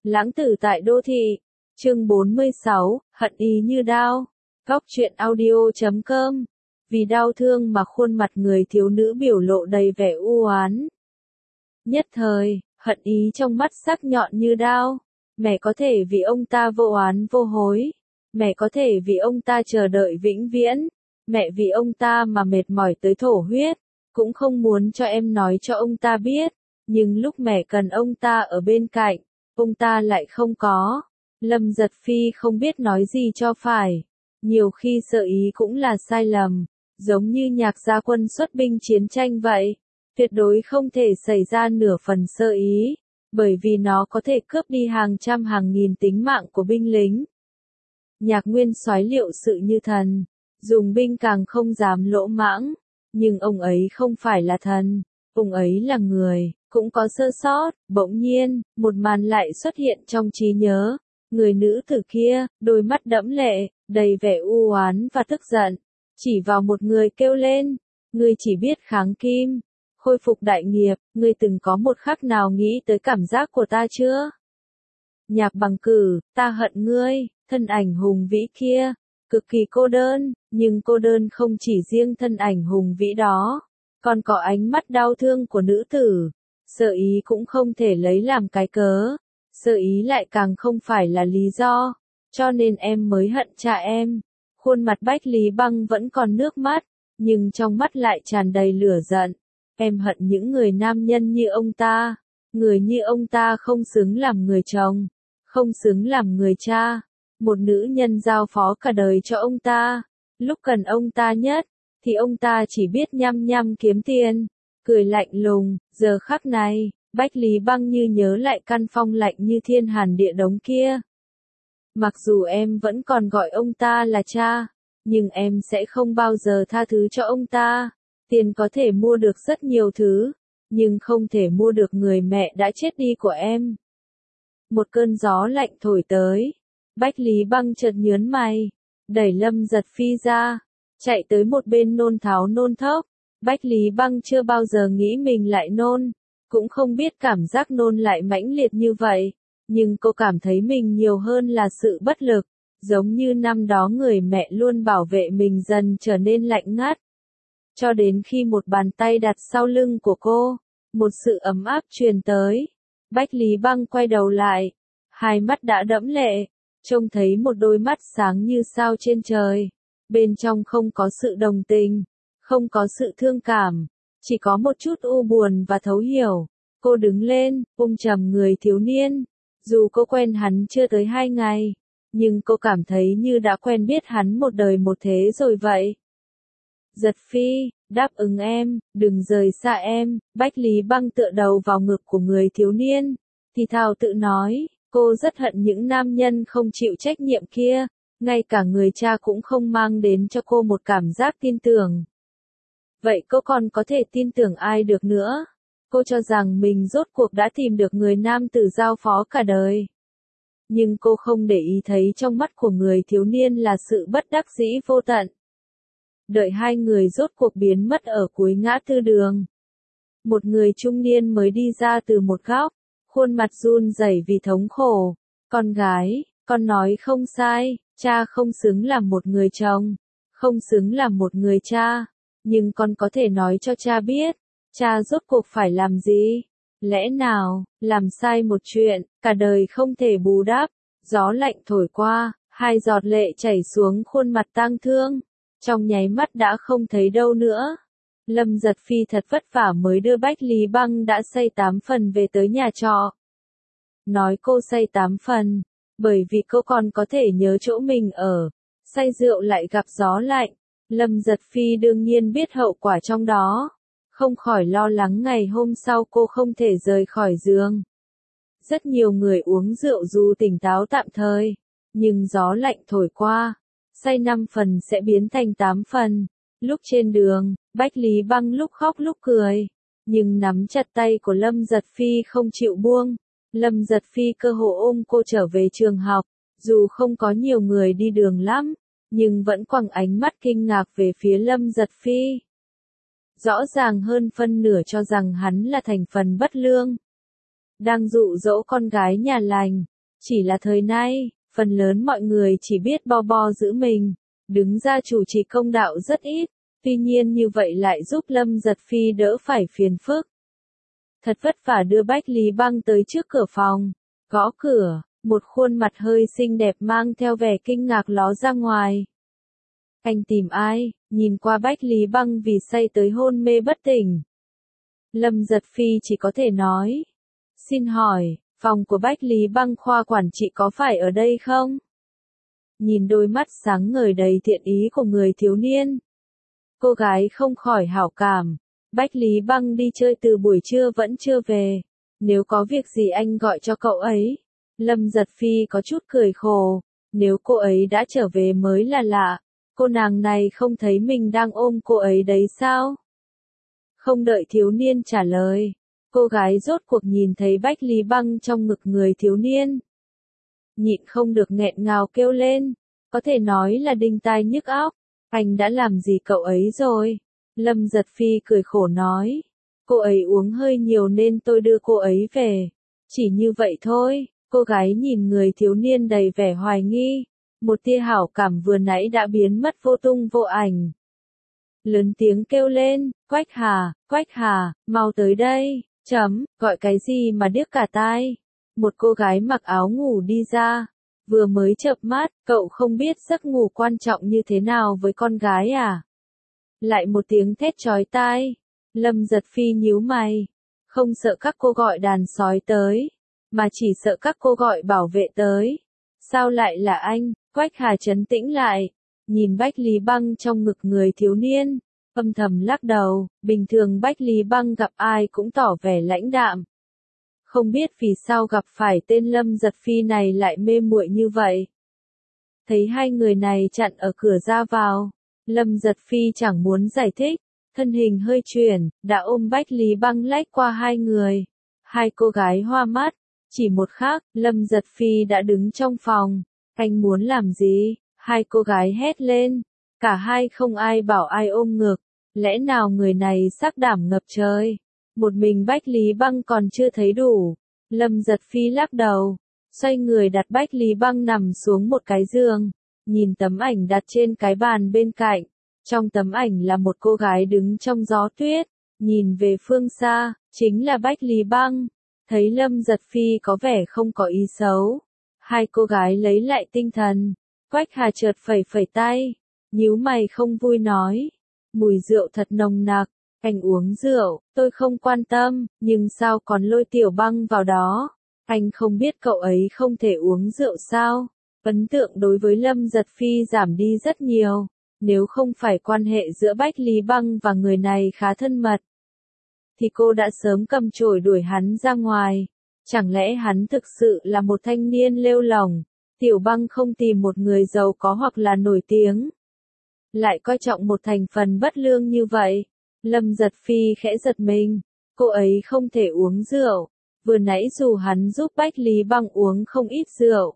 Lãng tử tại đô thị. Chương 46, hận ý như đao. Góc truyện audio.com. Vì đau thương mà khuôn mặt người thiếu nữ biểu lộ đầy vẻ u oán. Nhất thời, hận ý trong mắt sắc nhọn như đao. Mẹ có thể vì ông ta vô oán vô hối. Mẹ có thể vì ông ta chờ đợi vĩnh viễn. Mẹ vì ông ta mà mệt mỏi tới thổ huyết. Cũng không muốn cho em nói cho ông ta biết. Nhưng lúc mẹ cần ông ta ở bên cạnh, ông ta lại không có. Lâm Giật Phi không biết nói gì cho phải. Nhiều khi sợ ý cũng là sai lầm. Giống như Nhạc Gia Quân xuất binh chiến tranh vậy. Tuyệt đối không thể xảy ra nửa phần sơ ý. Bởi vì nó có thể cướp đi hàng trăm hàng nghìn tính mạng của binh lính. Nhạc Nguyên Soái liệu sự như thần. Dùng binh càng không dám lỗ mãng. Nhưng ông ấy không phải là thần. Ông ấy là người, cũng có sơ sót. Bỗng nhiên, một màn lại xuất hiện trong trí nhớ. Người nữ tử kia, đôi mắt đẫm lệ, đầy vẻ u oán và tức giận. Chỉ vào một người kêu lên. Ngươi chỉ biết kháng kim. Khôi phục đại nghiệp, ngươi từng có một khắc nào nghĩ tới cảm giác của ta chưa? Nhạc Bằng Cử, ta hận ngươi, thân ảnh hùng vĩ kia. Cực kỳ cô đơn, nhưng cô đơn không chỉ riêng thân ảnh hùng vĩ đó. Còn có ánh mắt đau thương của nữ tử. Sợ ý cũng không thể lấy làm cái cớ. Sợ ý lại càng không phải là lý do. Cho nên em mới hận cha em. Khuôn mặt Bách Lý Băng vẫn còn nước mắt. Nhưng trong mắt lại tràn đầy lửa giận. Em hận những người nam nhân như ông ta. Người như ông ta không xứng làm người chồng. Không xứng làm người cha. Một nữ nhân giao phó cả đời cho ông ta. Lúc cần ông ta nhất, thì ông ta chỉ biết nhăm nhăm kiếm tiền. Cười lạnh lùng, giờ khắc này, Bách Lý Băng như nhớ lại căn phong lạnh như thiên hàn địa đống kia. Mặc dù em vẫn còn gọi ông ta là cha, nhưng em sẽ không bao giờ tha thứ cho ông ta. Tiền có thể mua được rất nhiều thứ, nhưng không thể mua được người mẹ đã chết đi của em. Một cơn gió lạnh thổi tới. Bách Lý Băng chợt nhớn mày, đẩy Lâm Giật Phi ra, chạy tới một bên nôn tháo nôn thốc. Bách Lý Băng chưa bao giờ nghĩ mình lại nôn, cũng không biết cảm giác nôn lại mãnh liệt như vậy, nhưng cô cảm thấy mình nhiều hơn là sự bất lực, giống như năm đó người mẹ luôn bảo vệ mình dần trở nên lạnh ngắt. Cho đến khi một bàn tay đặt sau lưng của cô, một sự ấm áp truyền tới. Bách Lý Băng quay đầu lại, hai mắt đã đẫm lệ. Trông thấy một đôi mắt sáng như sao trên trời. Bên trong không có sự đồng tình, không có sự thương cảm, chỉ có một chút u buồn và thấu hiểu. Cô đứng lên, ôm chầm người thiếu niên. Dù cô quen hắn chưa tới 2 ngày, nhưng cô cảm thấy như đã quen biết hắn một đời một thế rồi vậy. Giật Phi, đáp ứng em, đừng rời xa em. Bách Lý Băng tựa đầu vào ngực của người thiếu niên, thì thào tự nói. Cô rất hận những nam nhân không chịu trách nhiệm kia, ngay cả người cha cũng không mang đến cho cô một cảm giác tin tưởng. Vậy cô còn có thể tin tưởng ai được nữa? Cô cho rằng mình rốt cuộc đã tìm được người nam tử giao phó cả đời. Nhưng cô không để ý thấy trong mắt của người thiếu niên là sự bất đắc dĩ vô tận. Đợi hai người rốt cuộc biến mất ở cuối ngã tư đường. Một người trung niên mới đi ra từ một góc. Khuôn mặt run rẩy vì thống khổ. Con gái, con nói không sai, cha không xứng làm một người chồng, không xứng làm một người cha. Nhưng con có thể nói cho cha biết, cha rốt cuộc phải làm gì? Lẽ nào, làm sai một chuyện, cả đời không thể bù đắp. Gió lạnh thổi qua, hai giọt lệ chảy xuống khuôn mặt tang thương. Trong nháy mắt đã không thấy đâu nữa. Lâm Giật Phi thật vất vả mới đưa Bách Lý Băng đã say 8 phần về tới nhà trọ. Nói cô say 8 phần, bởi vì cô còn có thể nhớ chỗ mình ở. Say rượu lại gặp gió lạnh. Lâm Giật Phi đương nhiên biết hậu quả trong đó. Không khỏi lo lắng ngày hôm sau cô không thể rời khỏi giường. Rất nhiều người uống rượu dù tỉnh táo tạm thời, nhưng gió lạnh thổi qua, say 5 phần sẽ biến thành 8 phần. Lúc trên đường, Bách Lý Băng lúc khóc lúc cười, nhưng nắm chặt tay của Lâm Giật Phi không chịu buông. Lâm Giật Phi cơ hồ ôm cô trở về trường học, dù không có nhiều người đi đường lắm, nhưng vẫn quăng ánh mắt kinh ngạc về phía Lâm Giật Phi. Rõ ràng hơn phân nửa cho rằng hắn là thành phần bất lương. Đang dụ dỗ con gái nhà lành, Chỉ là thời nay, phần lớn mọi người chỉ biết bo bo giữ mình, đứng ra chủ trì công đạo rất ít, tuy nhiên như vậy lại giúp Lâm Giật Phi đỡ phải phiền phức. Thật vất vả đưa Bách Lý Băng tới trước cửa phòng, gõ cửa, một khuôn mặt hơi xinh đẹp mang theo vẻ kinh ngạc ló ra ngoài. Anh tìm ai? Nhìn qua Bách Lý Băng vì say tới hôn mê bất tỉnh. Lâm Giật Phi chỉ có thể nói. Xin hỏi, phòng của Bách Lý Băng khoa quản trị có phải ở đây không? Nhìn đôi mắt sáng ngời đầy thiện ý của người thiếu niên. Cô gái không khỏi hảo cảm. Bách Lý Băng đi chơi từ buổi trưa vẫn chưa về. Nếu có việc gì anh gọi cho cậu ấy. Lâm Giật Phi có chút cười khổ. Nếu cô ấy đã trở về mới là lạ. Cô nàng này không thấy mình đang ôm cô ấy đấy sao? Không đợi thiếu niên trả lời. Cô gái rốt cuộc nhìn thấy Bách Lý Băng trong ngực người thiếu niên. Nhịn không được nghẹn ngào kêu lên. Có thể nói là đinh tai nhức óc. Anh đã làm gì cậu ấy rồi? Lâm Giật Phi cười khổ nói. Cô ấy uống hơi nhiều nên tôi đưa cô ấy về. Chỉ như vậy thôi. Cô gái nhìn người thiếu niên đầy vẻ hoài nghi. Một tia hảo cảm vừa nãy đã biến mất vô tung vô ảnh. Lớn tiếng kêu lên, Quách Hà, mau tới đây, gọi cái gì mà điếc cả tai. Một cô gái mặc áo ngủ đi ra, vừa mới chợp mắt, cậu không biết giấc ngủ quan trọng như thế nào với con gái à? Lại một tiếng thét chói tai, Lâm Giật Phi nhíu mày, không sợ các cô gọi đàn sói tới, mà chỉ sợ các cô gọi bảo vệ tới. Sao lại là anh? Quách Hà trấn tĩnh lại, nhìn Bách Lý Băng trong ngực người thiếu niên, âm thầm lắc đầu, bình thường Bách Lý Băng gặp ai cũng tỏ vẻ lãnh đạm. Không biết vì sao gặp phải tên Lâm Giật Phi này lại mê muội như vậy. Thấy hai người này chặn ở cửa ra vào, Lâm Giật Phi chẳng muốn giải thích, thân hình hơi chuyển, đã ôm Bách Lý Băng lách qua hai người. Hai cô gái hoa mắt, chỉ một khắc, Lâm Giật Phi đã đứng trong phòng. Anh muốn làm gì? Hai cô gái hét lên. Cả hai không ai bảo ai ôm ngực. Lẽ nào người này sắc đảm ngập trời? Một mình Bách Lý Băng còn chưa thấy đủ. Lâm Giật Phi lắc đầu. Xoay người đặt Bách Lý Băng nằm xuống một cái giường. Nhìn tấm ảnh đặt trên cái bàn bên cạnh. Trong tấm ảnh là một cô gái đứng trong gió tuyết. Nhìn về phương xa, chính là Bách Lý Băng. Thấy Lâm Giật Phi có vẻ không có ý xấu. Hai cô gái lấy lại tinh thần. Quách Hà chợt phẩy phẩy tay. Nhíu mày không vui nói. Mùi rượu thật nồng nặc. Anh uống rượu, tôi không quan tâm, nhưng sao còn lôi Tiểu Băng vào đó? Anh không biết cậu ấy không thể uống rượu sao? Ấn tượng đối với Lâm Giật Phi giảm đi rất nhiều. Nếu không phải quan hệ giữa Bách Lý Băng và người này khá thân mật, thì cô đã sớm cầm chổi đuổi hắn ra ngoài. Chẳng lẽ hắn thực sự là một thanh niên lêu lỏng? Tiểu Băng không tìm một người giàu có hoặc là nổi tiếng, lại coi trọng một thành phần bất lương như vậy. Lâm Giật Phi khẽ giật mình. Cô ấy không thể uống rượu. Vừa nãy dù hắn giúp Bách Lý Băng uống không ít rượu,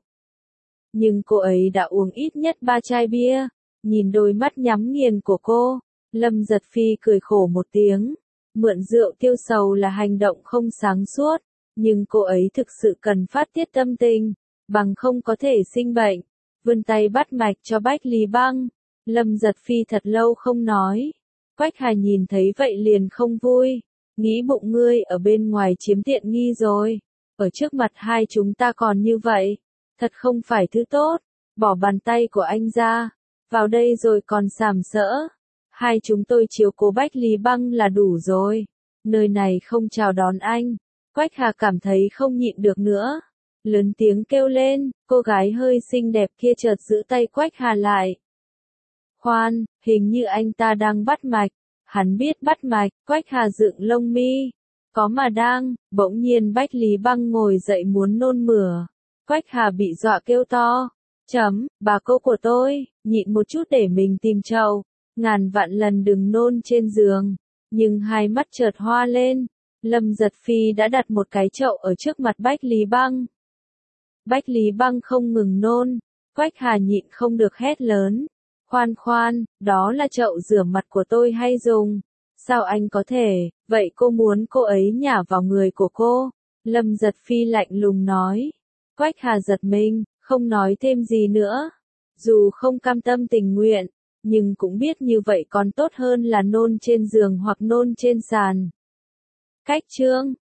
nhưng cô ấy đã uống ít nhất 3 chai bia. Nhìn đôi mắt nhắm nghiền của cô, Lâm Giật Phi cười khổ một tiếng. Mượn rượu tiêu sầu là hành động không sáng suốt, nhưng cô ấy thực sự cần phát tiết tâm tình, bằng không có thể sinh bệnh. Vươn tay bắt mạch cho Bách Lý Băng. Lâm Giật Phi thật lâu không nói. Quách Hà nhìn thấy vậy liền không vui. Nghĩ bụng ngươi ở bên ngoài chiếm tiện nghi rồi. Ở trước mặt hai chúng ta còn như vậy. Thật không phải thứ tốt. Bỏ bàn tay của anh ra. Vào đây rồi còn sàm sỡ. Hai chúng tôi chiếu cố Bách Lý Băng là đủ rồi. Nơi này không chào đón anh. Quách Hà cảm thấy không nhịn được nữa. Lớn tiếng kêu lên. Cô gái hơi xinh đẹp kia chợt giữ tay Quách Hà lại. Khoan, hình như anh ta đang bắt mạch. Hắn biết bắt mạch. Quách Hà dựng lông mi. Có mà đang. Bỗng nhiên Bách Lý Băng ngồi dậy muốn nôn mửa. Quách Hà bị dọa kêu to. Bà cô của tôi, nhịn một chút để mình tìm chậu. Ngàn vạn lần đừng nôn trên giường. Nhưng hai mắt chợt hoa lên. Lâm Giật Phi đã đặt một cái chậu ở trước mặt Bách Lý Băng. Bách Lý Băng không ngừng nôn. Quách Hà nhịn không được hét lớn. Khoan, đó là chậu rửa mặt của tôi hay dùng. Sao anh có thể? Vậy cô muốn cô ấy nhả vào người của cô? Lâm Giật Phi lạnh lùng nói. Quách Hà giật mình, không nói thêm gì nữa. Dù không cam tâm tình nguyện, nhưng cũng biết như vậy còn tốt hơn là nôn trên giường hoặc nôn trên sàn. Cách chương